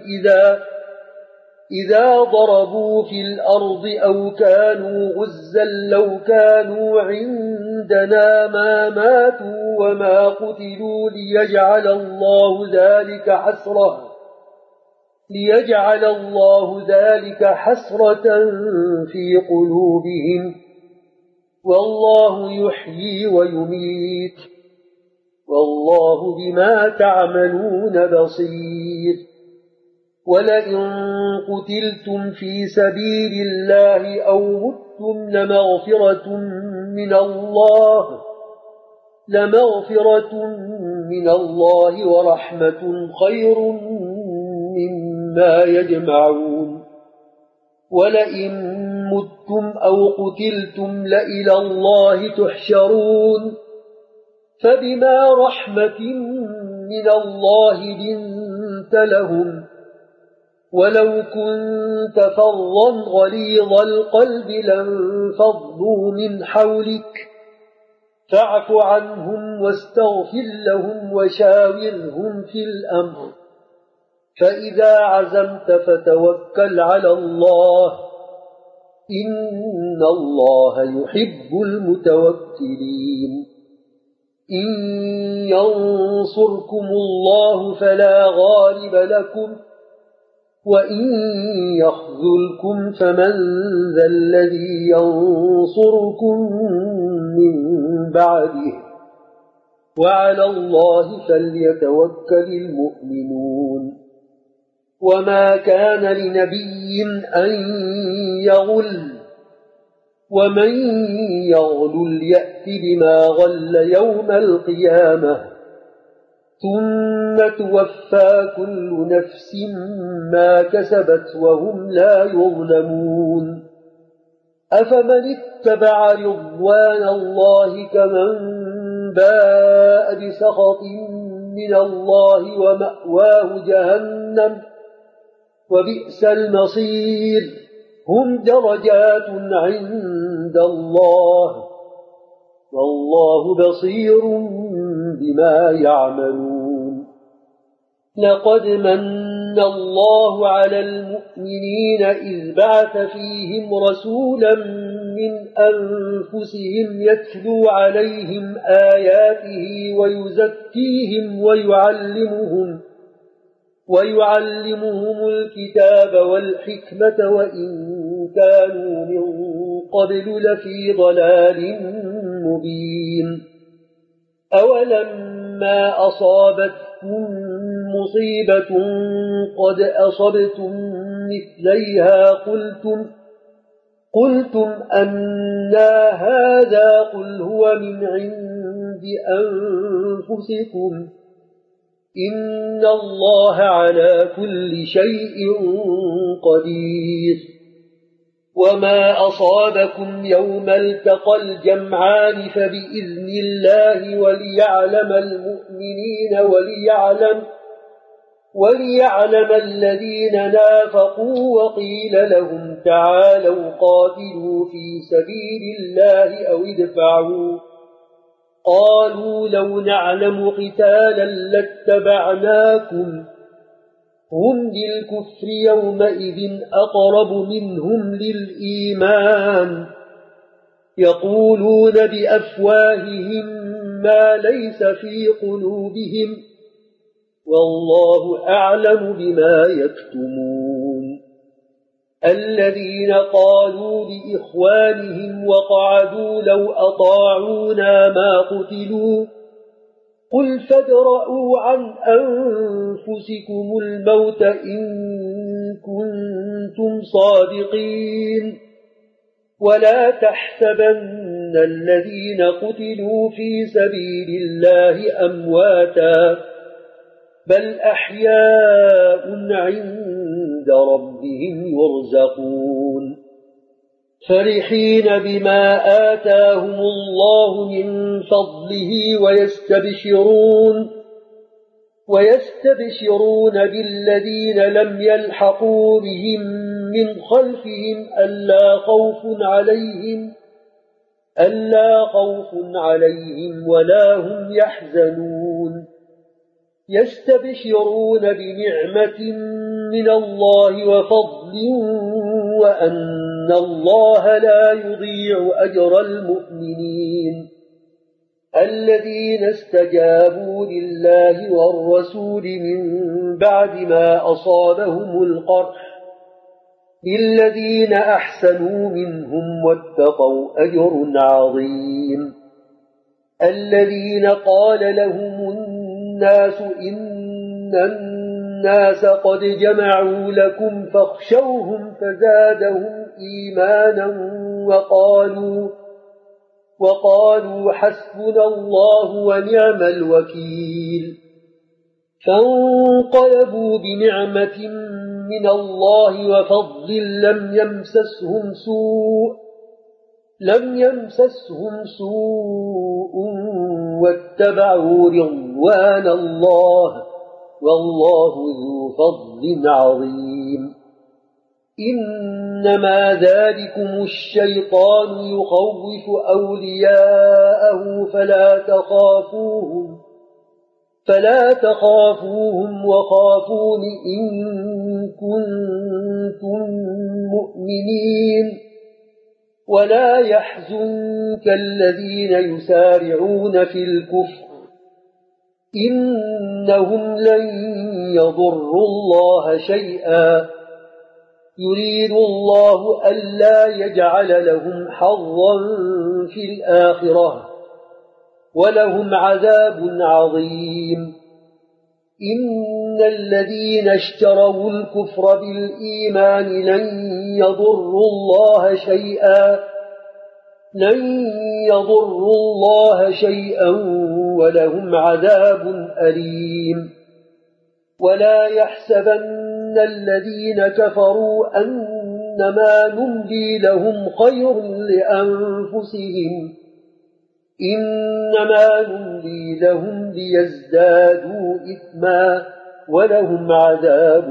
إذا ضربوا في الأرض أو كانوا غزا لو كانوا عندنا ما ماتوا وما قتلوا ليجعل الله ذلك حسرة في قلوبهم والله يحيي ويميت والله بما تعملون بصير ولئن قتلتم في سبيل الله أو متم لمغفرة من الله ورحمة خير مما يجمعون ولئن متم أو قتلتم لإلى الله تحشرون فبما رحمة من الله لنت لهم ولو كنت فظا غليظ القلب لانفضوا من حولك فاعف عنهم واستغفر لهم وشاورهم في الأمر فإذا عزمت فتوكل على الله إن الله يحب المتوكلين إن ينصركم الله فلا غالب لكم وإن يخذلكم فمن ذا الذي ينصركم من بعده وعلى الله فليتوكل المؤمنون وما كان لنبي أن يغل ومن يغل يأت بما غل يوم القيامة ثم توفى كل نفس ما كسبت وهم لا يظلمون أفمن اتبع رضوان الله كمن باء بسخط من الله ومأواه جهنم وبئس المصير هم درجات عند الله والله بصير بما يعملون لقد من الله على المؤمنين إذ بعث فيهم رسولا من أنفسهم يتلو عليهم آياته ويزكيهم ويعلمهم الكتاب والحكمة وإن كانوا من قبل لفي ضلال مبين أولما أصابتكم مصيبة قد أصبتم مثليها قلتم أنى هذا قل هو من عند أنفسكم إن الله على كل شيء قدير وما أصابكم يوم التقى الجمعان فبإذن الله وليعلم المؤمنين وليعلم الذين نافقوا وقيل لهم تعالوا قاتلوا في سبيل الله أو ادفعوا قالوا لو نعلم قتالا لاتبعناكم هم للكفر يومئذ أقرب منهم للإيمان يقولون بأفواههم ما ليس في قلوبهم والله أعلم بما يكتمون الذين قالوا لإخوانهم وقعدوا لو أطاعونا ما قتلوا قل فادرءوا عن أنفسكم الموت إن كنتم صادقين ولا تحسبن الذين قتلوا في سبيل الله أمواتا بل أحياء عند ربهم يرزقون فرحين بما آتاهم الله من فضله ويستبشرون بالذين لم يلحقوا بهم من خلفهم ألا خوف عليهم ولا هم يحزنون يستبشرون بنعمة من الله وفضل وأن الله لا يضيع أجر المؤمنين الذين استجابوا لله والرسول من بعد ما أصابهم القرح للذين أحسنوا منهم واتقوا أجر عظيم الذين قال لهم الناس إن الناس قد جمعوا لكم فاخشوهم فزادهم إيمانا وقالوا حسبنا الله ونعم الوكيل فانقلبوا بنعمة من الله وفضل لم يمسسهم سوء واتبعوا رضوان الله والله ذو فضل عظيم إنما ذلكم الشيطان يخوف أولياءه فلا تخافوهم وخافون إن كنتم مؤمنين ولا يحزنك الذين يسارعون في الكفر إنهم لن يضروا الله شيئا يريد الله ألا يجعل لهم حظا في الآخرة ولهم عذاب عظيم إن الذين اشتروا الكفر بالإيمان لن يضروا الله شيئا ولهم عذاب أليم ولا يحسبن الذين كفروا أنما نملي لهم خير لأنفسهم إنما نملي لهم ليزدادوا إثما ولهم عذاب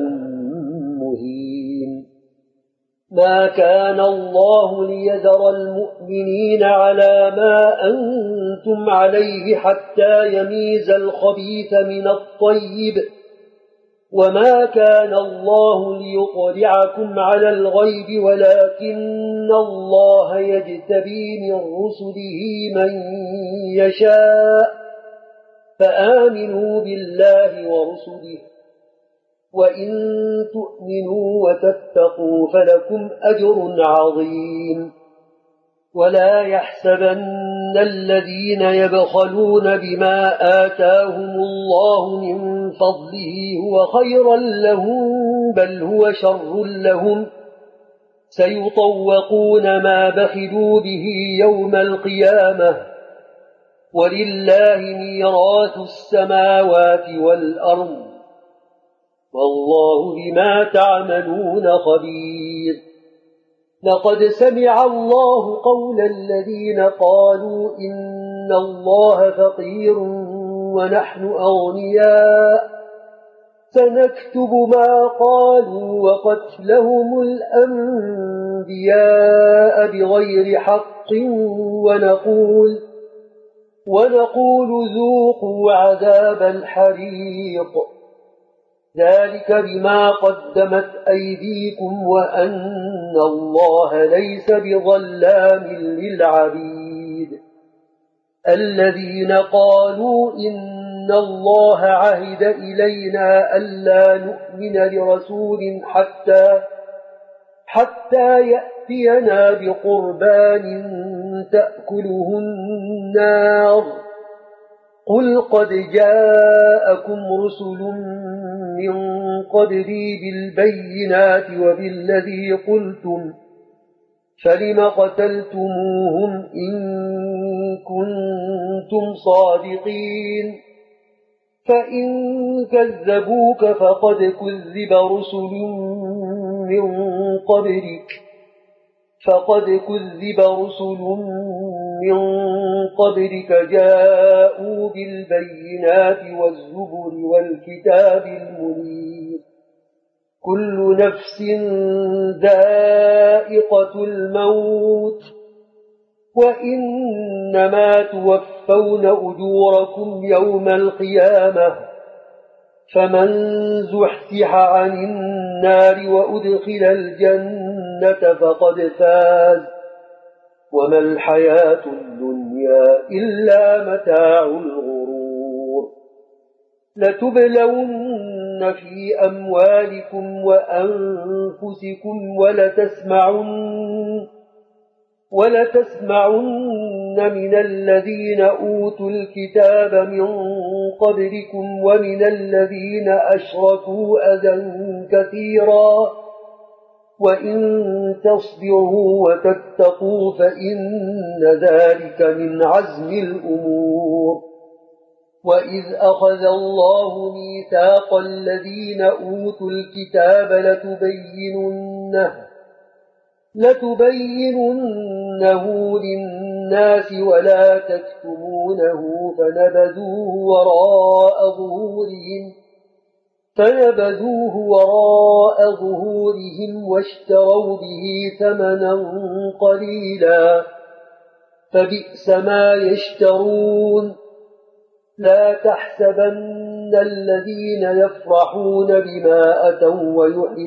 مهين ما كان الله ليذر المؤمنين على ما أنتم عليه حتى يميز الخبيث من الطيب وما كان الله ليطلعكم على الغيب ولكن الله يجتبي من رسله من يشاء فآمنوا بالله ورسله وإن تؤمنوا وتتقوا فلكم أجر عظيم ولا يحسبن الذين يبخلون بما آتاهم الله من فضله هو خيرا لهم بل هو شر لهم سيطوقون ما بخلوا به يوم القيامة ولله ميراث السماوات والأرض والله بما تعملون خبير لقد سمع الله قول الذين قالوا إن الله فقير ونحن أغنياء سنكتب ما قالوا وقتلهم الأنبياء بغير حق ونقول ذوقوا عذاب الحريق ذلك بما قدمت أيديكم وأن الله ليس بظلام للعبيد الذين قالوا إن الله عهد إلينا ألا نؤمن لرسول حتى يأتينا بقربان تأكله النار قل قد جاءكم رسل من قبلي بالبينات وبالذي قلتم فلم قتلتموهم إن كنتم صادقين فإن كذبوك فقد كذب رسل من قبلك جاءوا بالبينات والزبر والكتاب المنير كل نفس ذائقة الموت وإنما توفون أجوركم يوم القيامة فمن زحزح عن النار وأدخل الجنة فقد فاز وما الحياة الدنيا إلا متاع الغرور لتبلون في أموالكم وأنفسكم ولتسمعن من الذين أوتوا الكتاب من قبلكم ومن الذين أشركوا أذى كثيرا وإن تصبروا وتتقوا فإن ذلك من عزم الأمور وإذ أخذ الله ميثاق الذين أوتوا الكتاب لتبيننه للناس ولا تكتمونه فنبذوه وراء ظهورهم واشتروا به ثمنا قليلا فبئس ما يشترون لا تحسبن الذين يفرحون بما أتوا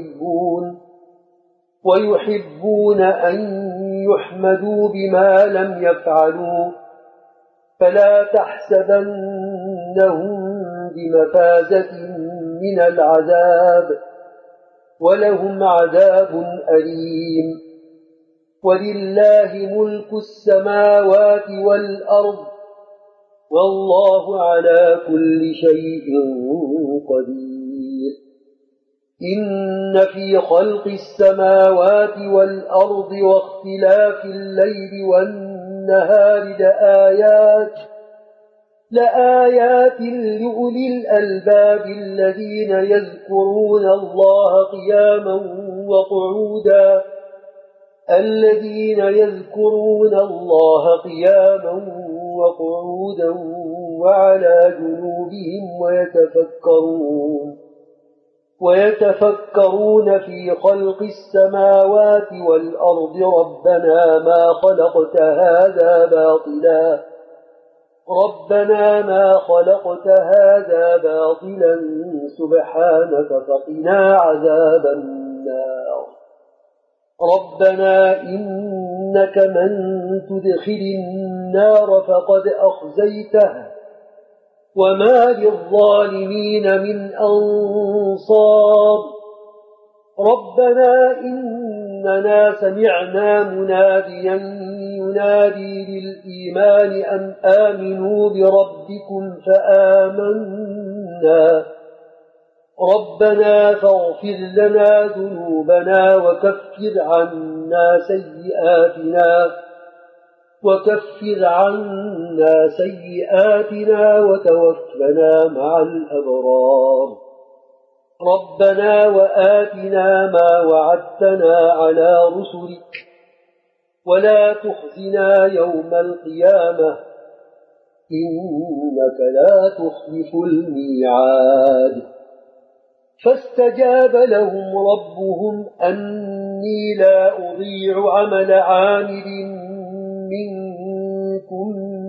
ويحبون أن يحمدوا بما لم يفعلوا فلا تحسبنهم بمفازة من العذاب ولهم عذاب أليم ولله ملك السماوات والأرض والله على كل شيء قدير إن في خلق السماوات والأرض واختلاف الليل والنهار لآيات لأولي الألباب الذين يذكرون الله قياما وقعودا وعلى جنوبهم ويتفكرون في خلق السماوات والأرض ربنا ما خلقت هذا باطلا سبحانك فقنا عذاب النار ربنا إنك من تدخل النار فقد أخزيته وما للظالمين من أنصار ربنا إننا سمعنا مناديا ينادي للإيمان أن آمنوا بربكم فآمنا ربنا فاغفر لنا ذنوبنا وكفر عنا سيئاتنا وتوفنا مع الأبرار ربنا وآتنا ما وعدتنا على رسلك ولا تخزنا يوم القيامة إنك لا تخلف الميعاد فاستجاب لهم ربهم أني لا أضيع عمل عامل منكم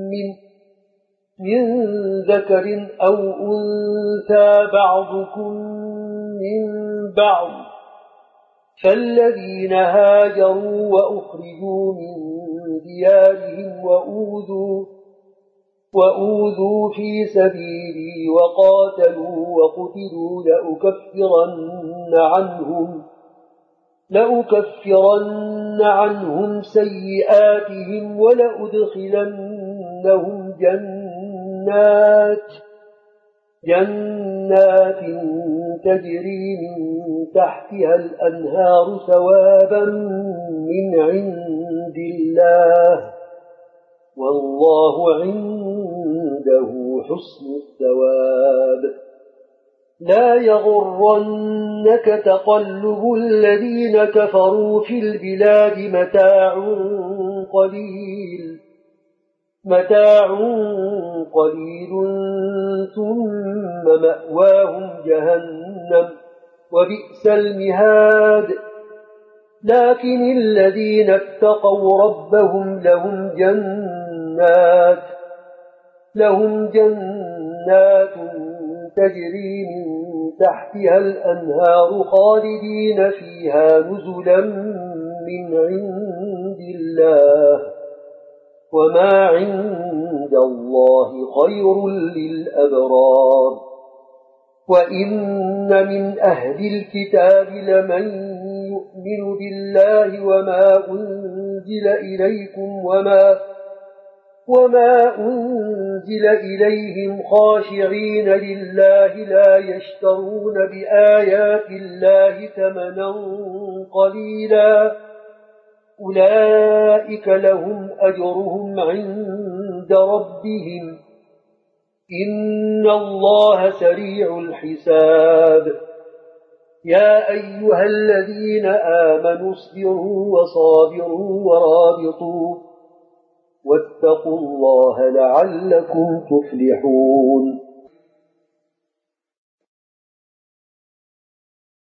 من ذكر أو أنثى بعضكم من بعض، فالذين هاجروا وأخرجوا من ديارهم وأوذوا في سبيلي وقاتلوا وقتلوا لأكفرن عنهم سيئاتهم ولأدخلنهم جنات تجري من تحتها الأنهار ثوابا من عند الله، والله عنده حسن الثواب. لا يغرنك تقلب الذين كفروا في البلاد، متاع قليل ثم مأواهم جهنم وبئس المهاد. لكن الذين اتقوا ربهم لهم جنات تجري من تحتها الأنهار خالدين فيها نزلا من عند الله، وما عند الله خير للأبرار. وإن من أهل الكتاب لمن يؤمن بالله وما أنزل إليكم وما أنزل إليهم خاشعين لله لا يشترون بآيات الله ثمنا قليلا، أولئك لهم أجرهم عند ربهم، إن الله سريع الحساب. يا أيها الذين آمنوا اصبروا وصابروا ورابطوا واتقوا الله لعلكم تفلحون.